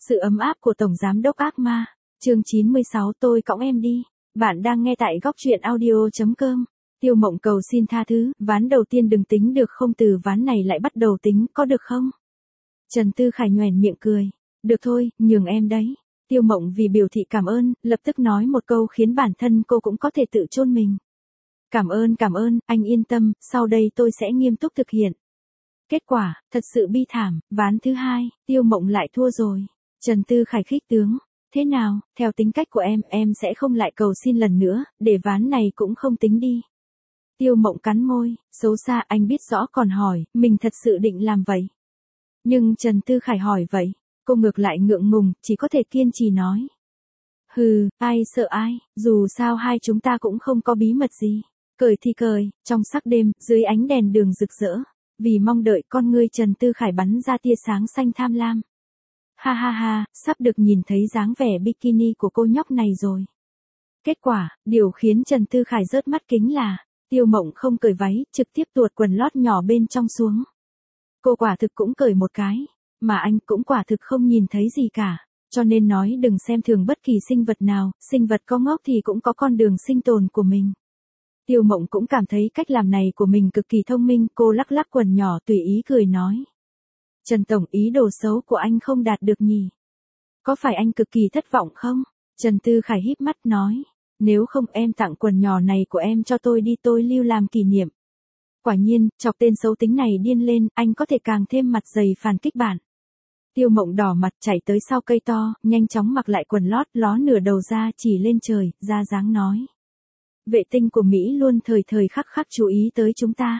Sự ấm áp của Tổng Giám đốc ác ma. Chương 96 tôi cõng em đi. Bạn đang nghe tại góc truyện audio.com. Tiêu Mộng cầu xin tha thứ, ván đầu tiên đừng tính được không, từ ván này lại bắt đầu tính, có được không? Trần Tư Khải nhoẻn miệng cười. Được thôi, nhường em đấy. Tiêu Mộng vì biểu thị cảm ơn, lập tức nói một câu khiến bản thân cô cũng có thể tự chôn mình. Cảm ơn, anh yên tâm, sau đây tôi sẽ nghiêm túc thực hiện. Kết quả, thật sự bi thảm, ván thứ hai, Tiêu Mộng lại thua rồi. Trần Tư Khải khích tướng. Thế nào, theo tính cách của em sẽ không lại cầu xin lần nữa, để ván này cũng không tính đi. Tiêu Mộng cắn môi, xấu xa, anh biết rõ còn hỏi, mình thật sự định làm vậy. Nhưng Trần Tư Khải hỏi vậy, cô ngược lại ngượng ngùng, chỉ có thể kiên trì nói. Hừ, ai sợ ai, dù sao hai chúng ta cũng không có bí mật gì. Cười thì cười, trong sắc đêm, dưới ánh đèn đường rực rỡ. Vì mong đợi, con ngươi Trần Tư Khải bắn ra tia sáng xanh tham lam. Ha ha ha, sắp được nhìn thấy dáng vẻ bikini của cô nhóc này rồi. Kết quả, điều khiến Trần Tư Khải rớt mắt kính là, Tiêu Mộng không cởi váy, trực tiếp tuột quần lót nhỏ bên trong xuống. Cô quả thực cũng cởi một cái, mà anh cũng quả thực không nhìn thấy gì cả. Cho nên nói đừng xem thường bất kỳ sinh vật nào, sinh vật có ngốc thì cũng có con đường sinh tồn của mình. Tiêu Mộng cũng cảm thấy cách làm này của mình cực kỳ thông minh, cô lắc lắc quần nhỏ tùy ý cười nói. Trần Tổng, ý đồ xấu của anh không đạt được nhỉ? Có phải anh cực kỳ thất vọng không? Trần Tư Khải híp mắt nói. Nếu không em tặng quần nhỏ này của em cho tôi đi, tôi lưu làm kỷ niệm. Quả nhiên, chọc tên xấu tính này điên lên, anh có thể càng thêm mặt dày phản kích bạn. Tiêu Mộng đỏ mặt chạy tới sau cây to, nhanh chóng mặc lại quần lót, ló nửa đầu ra chỉ lên trời, ra dáng nói. Vệ tinh của Mỹ luôn thời thời khắc khắc chú ý tới chúng ta.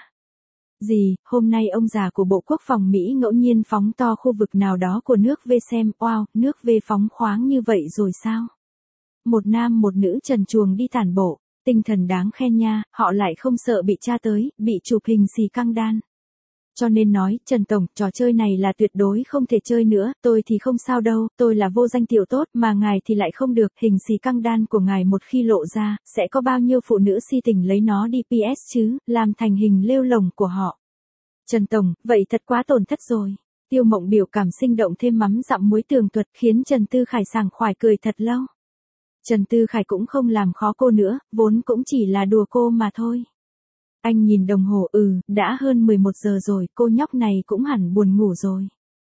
Gì, hôm nay ông già của Bộ Quốc phòng Mỹ ngẫu nhiên phóng to khu vực nào đó của nước V xem, wow, nước V phóng khoáng như vậy rồi sao? Một nam một nữ trần truồng đi tản bộ, tinh thần đáng khen nha, họ lại không sợ bị tra tới, bị chụp hình xì căng đan. Cho nên nói, Trần Tổng, trò chơi này là tuyệt đối không thể chơi nữa, tôi thì không sao đâu, tôi là vô danh tiểu tốt, mà ngài thì lại không được, hình xì căng đan của ngài một khi lộ ra, sẽ có bao nhiêu phụ nữ si tình lấy nó đi PS chứ, làm thành hình lêu lồng của họ. Trần Tổng, vậy thật quá tổn thất rồi. Tiêu Mộng biểu cảm sinh động thêm mắm dặm muối tường thuật khiến Trần Tư Khải sảng khoái cười thật lâu. Trần Tư Khải cũng không làm khó cô nữa, vốn cũng chỉ là đùa cô mà thôi. Anh nhìn đồng hồ, đã hơn 11 giờ rồi, cô nhóc này cũng hẳn buồn ngủ rồi.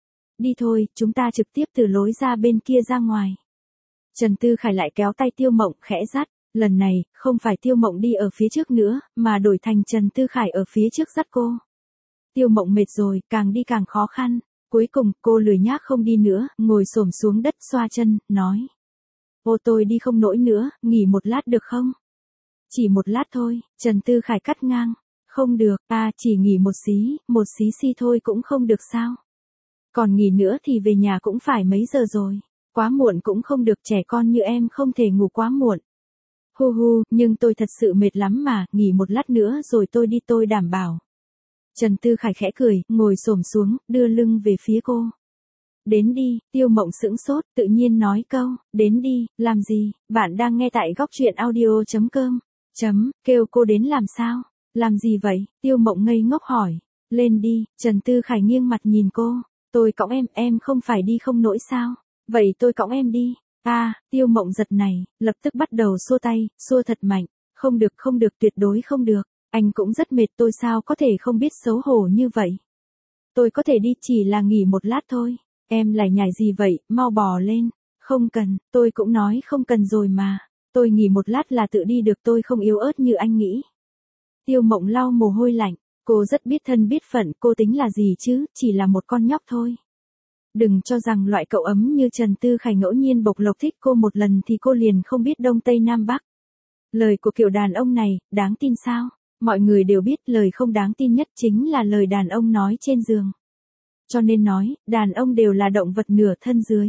Đi thôi, chúng ta trực tiếp từ lối ra bên kia ra ngoài. Trần Tư Khải lại kéo tay Tiêu Mộng khẽ dắt, lần này, không phải Tiêu Mộng đi ở phía trước nữa, mà đổi thành Trần Tư Khải ở phía trước dắt cô. Tiêu Mộng mệt rồi, càng đi càng khó khăn, cuối cùng cô lười nhác không đi nữa, ngồi xổm xuống đất xoa chân, nói. Ô tôi đi không nổi nữa, nghỉ một lát được không? Chỉ một lát thôi, Trần Tư Khải cắt ngang. Không được, chỉ nghỉ một xí thôi cũng không được sao? Còn nghỉ nữa thì về nhà cũng phải mấy giờ rồi, quá muộn cũng không được, trẻ con như em không thể ngủ quá muộn. Hu, nhưng tôi thật sự mệt lắm mà, nghỉ một lát nữa rồi tôi đi, tôi đảm bảo. Trần Tư Khải khẽ cười, ngồi xổm xuống, đưa lưng về phía cô. Đến đi, Tiêu Mộng sững sốt, tự nhiên nói câu, đến đi, làm gì, bạn đang nghe tại góc truyện audio.com. Kêu cô đến làm sao? Làm gì vậy? Tiêu Mộng ngây ngốc hỏi. Lên đi, Trần Tư Khải nghiêng mặt nhìn cô. Tôi cõng em không phải đi không nổi sao? Vậy tôi cõng em đi. Tiêu Mộng giật này, lập tức bắt đầu xua tay, xua thật mạnh. Không được, tuyệt đối không được. Anh cũng rất mệt, tôi sao có thể không biết xấu hổ như vậy? Tôi có thể đi, chỉ là nghỉ một lát thôi. Em lại nhảy gì vậy, mau bò lên. Không cần, tôi cũng nói không cần rồi mà. Tôi nghỉ một lát là tự đi được, tôi không yếu ớt như anh nghĩ. Tiêu Mộng lau mồ hôi lạnh, cô rất biết thân biết phận, cô tính là gì chứ, chỉ là một con nhóc thôi. Đừng cho rằng loại cậu ấm như Trần Tư Khải ngẫu nhiên bộc lộc thích cô một lần thì cô liền không biết Đông Tây Nam Bắc. Lời của kiểu đàn ông này, đáng tin sao? Mọi người đều biết lời không đáng tin nhất chính là lời đàn ông nói trên giường. Cho nên nói, đàn ông đều là động vật nửa thân dưới.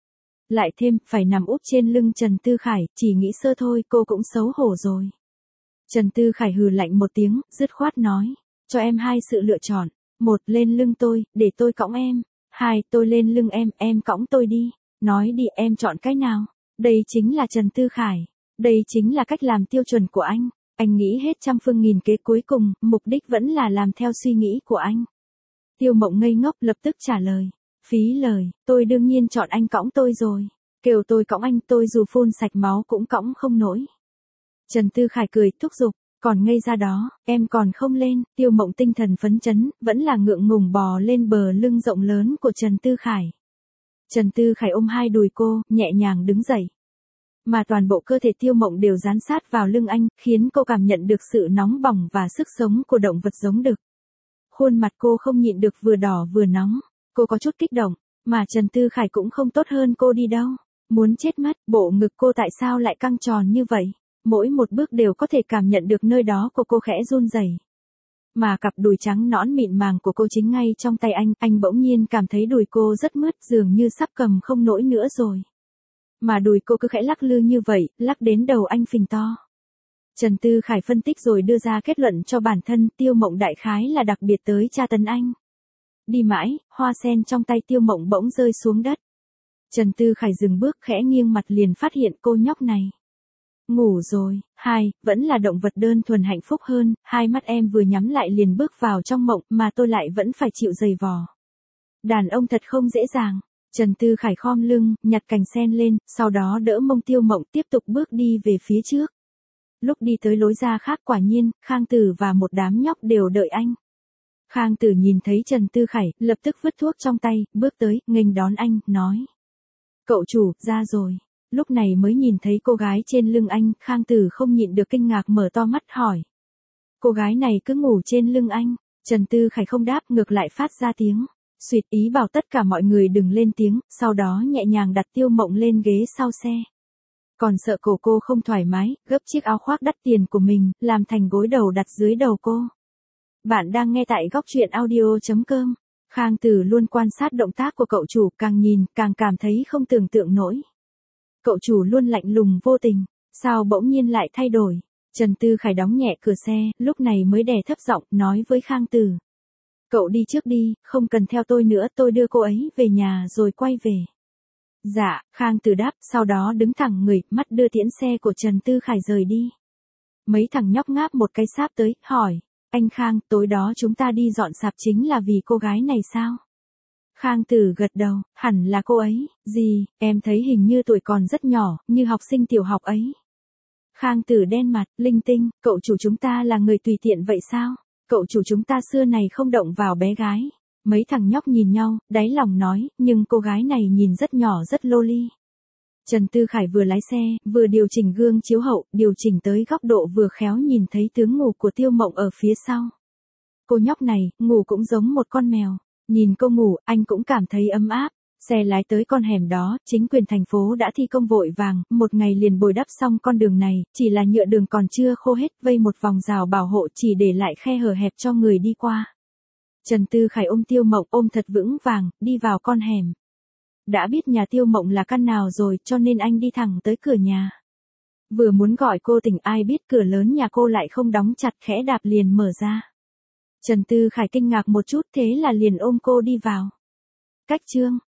Lại thêm, phải nằm úp trên lưng Trần Tư Khải, chỉ nghĩ sơ thôi cô cũng xấu hổ rồi. Trần Tư Khải hừ lạnh một tiếng, dứt khoát nói, cho em hai sự lựa chọn. Một, lên lưng tôi, để tôi cõng em. Hai, tôi lên lưng em cõng tôi đi. Nói đi, em chọn cái nào? Đây chính là Trần Tư Khải. Đây chính là cách làm tiêu chuẩn của anh. Anh nghĩ hết trăm phương nghìn kế, cuối cùng, mục đích vẫn là làm theo suy nghĩ của anh. Tiêu Mộng ngây ngốc lập tức trả lời. Phí lời, tôi đương nhiên chọn anh cõng tôi rồi. Kêu tôi cõng anh, tôi dù phun sạch máu cũng cõng không nổi. Trần Tư Khải cười thúc giục, còn ngây ra đó, em còn không lên. Tiêu Mộng tinh thần phấn chấn, vẫn là ngượng ngùng bò lên bờ lưng rộng lớn của Trần Tư Khải. Trần Tư Khải ôm hai đùi cô, nhẹ nhàng đứng dậy. Mà toàn bộ cơ thể Tiêu Mộng đều dán sát vào lưng anh, khiến cô cảm nhận được sự nóng bỏng và sức sống của động vật giống đực. Khuôn mặt cô không nhịn được vừa đỏ vừa nóng, cô có chút kích động, mà Trần Tư Khải cũng không tốt hơn cô đi đâu. Muốn chết mất, bộ ngực cô tại sao lại căng tròn như vậy? Mỗi một bước đều có thể cảm nhận được nơi đó của cô khẽ run rẩy. Mà cặp đùi trắng nõn mịn màng của cô chính ngay trong tay anh bỗng nhiên cảm thấy đùi cô rất mướt, dường như sắp cầm không nổi nữa rồi. Mà đùi cô cứ khẽ lắc lư như vậy, lắc đến đầu anh phình to. Trần Tư Khải phân tích rồi đưa ra kết luận cho bản thân, Tiêu Mộng đại khái là đặc biệt tới tra tấn anh. Đi mãi, hoa sen trong tay Tiêu Mộng bỗng rơi xuống đất. Trần Tư Khải dừng bước khẽ nghiêng mặt liền phát hiện cô nhóc này ngủ rồi. Vẫn là động vật đơn thuần hạnh phúc hơn, hai mắt em vừa nhắm lại liền bước vào trong mộng mà tôi lại vẫn phải chịu giày vò. Đàn ông thật không dễ dàng. Trần Tư Khải khom lưng, nhặt cành sen lên, sau đó đỡ mông Tiêu Mộng tiếp tục bước đi về phía trước. Lúc đi tới lối ra khác quả nhiên, Khang Tử và một đám nhóc đều đợi anh. Khang Tử nhìn thấy Trần Tư Khải, lập tức vứt thuốc trong tay, bước tới, nghênh đón anh, nói. Cậu chủ, ra rồi. Lúc này mới nhìn thấy cô gái trên lưng anh, Khang Tử không nhịn được kinh ngạc mở to mắt hỏi. Cô gái này cứ ngủ trên lưng anh. Trần Tư Khải không đáp, ngược lại phát ra tiếng. Xuyệt ý bảo tất cả mọi người đừng lên tiếng, sau đó nhẹ nhàng đặt Tiêu Mộng lên ghế sau xe. Còn sợ cổ cô không thoải mái, gấp chiếc áo khoác đắt tiền của mình, làm thành gối đầu đặt dưới đầu cô. Bạn đang nghe tại góc truyện audio.com. Khang Tử luôn quan sát động tác của cậu chủ, càng nhìn, càng cảm thấy không tưởng tượng nổi. Cậu chủ luôn lạnh lùng vô tình, sao bỗng nhiên lại thay đổi? Trần Tư Khải đóng nhẹ cửa xe, lúc này mới đè thấp giọng, nói với Khang Tử. Cậu đi trước đi, không cần theo tôi nữa, tôi đưa cô ấy về nhà rồi quay về. Dạ, Khang Tử đáp, sau đó đứng thẳng người, mắt đưa tiễn xe của Trần Tư Khải rời đi. Mấy thằng nhóc ngáp một cái sáp tới, hỏi, anh Khang, tối đó chúng ta đi dọn sạp chính là vì cô gái này sao? Khang Tử gật đầu, hẳn là cô ấy, gì, em thấy hình như tuổi còn rất nhỏ, như học sinh tiểu học ấy. Khang Tử đen mặt, linh tinh, cậu chủ chúng ta là người tùy tiện vậy sao? Cậu chủ chúng ta xưa này không động vào bé gái. Mấy thằng nhóc nhìn nhau, đáy lòng nói, nhưng cô gái này nhìn rất nhỏ rất loli. Trần Tư Khải vừa lái xe, vừa điều chỉnh gương chiếu hậu, điều chỉnh tới góc độ vừa khéo nhìn thấy tướng ngủ của Tiêu Mộng ở phía sau. Cô nhóc này, ngủ cũng giống một con mèo. Nhìn cô ngủ, anh cũng cảm thấy ấm áp. Xe lái tới con hẻm đó, chính quyền thành phố đã thi công vội vàng, một ngày liền bồi đắp xong con đường này, chỉ là nhựa đường còn chưa khô hết, vây một vòng rào bảo hộ chỉ để lại khe hở hẹp cho người đi qua. Trần Tư Khải ôm Tiêu Mộng ôm thật vững vàng, đi vào con hẻm. Đã biết nhà Tiêu Mộng là căn nào rồi, cho nên anh đi thẳng tới cửa nhà. Vừa muốn gọi cô tỉnh, ai biết cửa lớn nhà cô lại không đóng chặt, khẽ đạp liền mở ra. Trần Tư Khải kinh ngạc một chút, thế là liền ôm cô đi vào. Cách chương